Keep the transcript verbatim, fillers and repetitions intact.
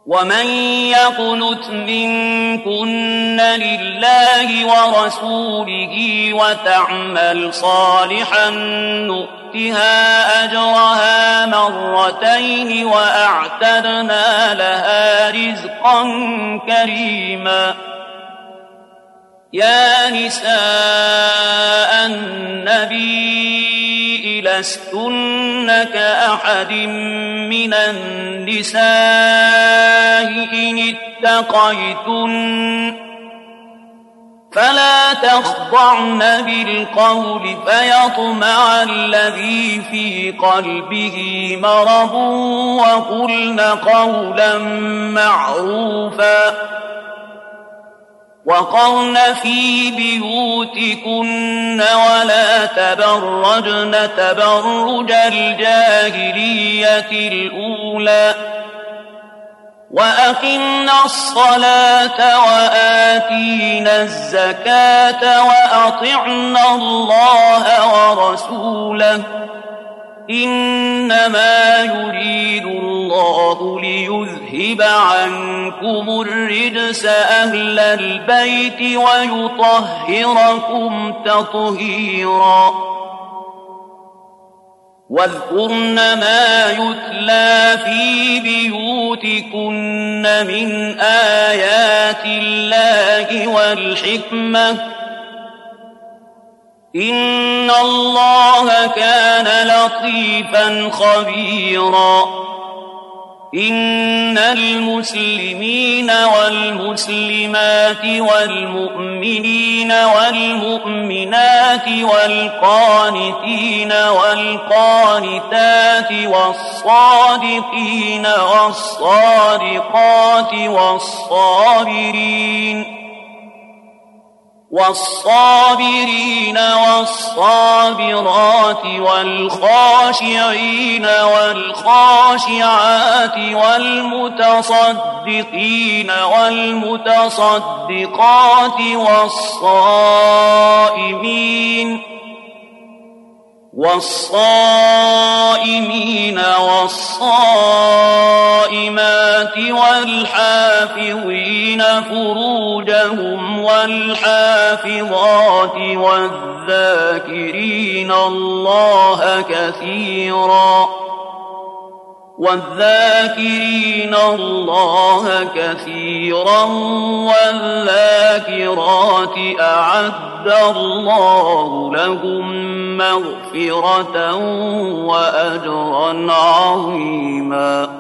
ومن يقنت منكن لله ورسوله وتعمل صالحا نؤتها أجرها مرتين وأعتدنا لها رزقا كريما. يا نساء النبي لستن كأحد من النساء إن اتقيتن فلا تخضعن بالقول فيطمع الذي في قلبه مرض وقلن قولا معروفا وقرن في بيوتكن ولا تبرجن تبرج الجاهلية الأولى وأقمنا الصلاة وآتينا الزكاة وأطعنا الله ورسوله إنما يريد الله ليذهب عنكم الرجس أهل البيت ويطهركم تطهيرا. واذكرن ما يتلى في بيوتكن من آيات الله والحكمة إن الله كان لطيفا خبيرا. إن المسلمين والمسلمات والمؤمنين والمؤمنات والقانتين والقانتات والصادقين والصادقات والصابرين والصابرين والصابرات والخاشعين والخاشعات والمتصدقين والمتصدقات والصائمين والصائمين والصائمات والحافظين فروجهم والحافظات والذاكرين الله كثيرا والذاكرين الله كثيرا والذاكرات أعد الله لهم مغفرة وأجرا عظيما.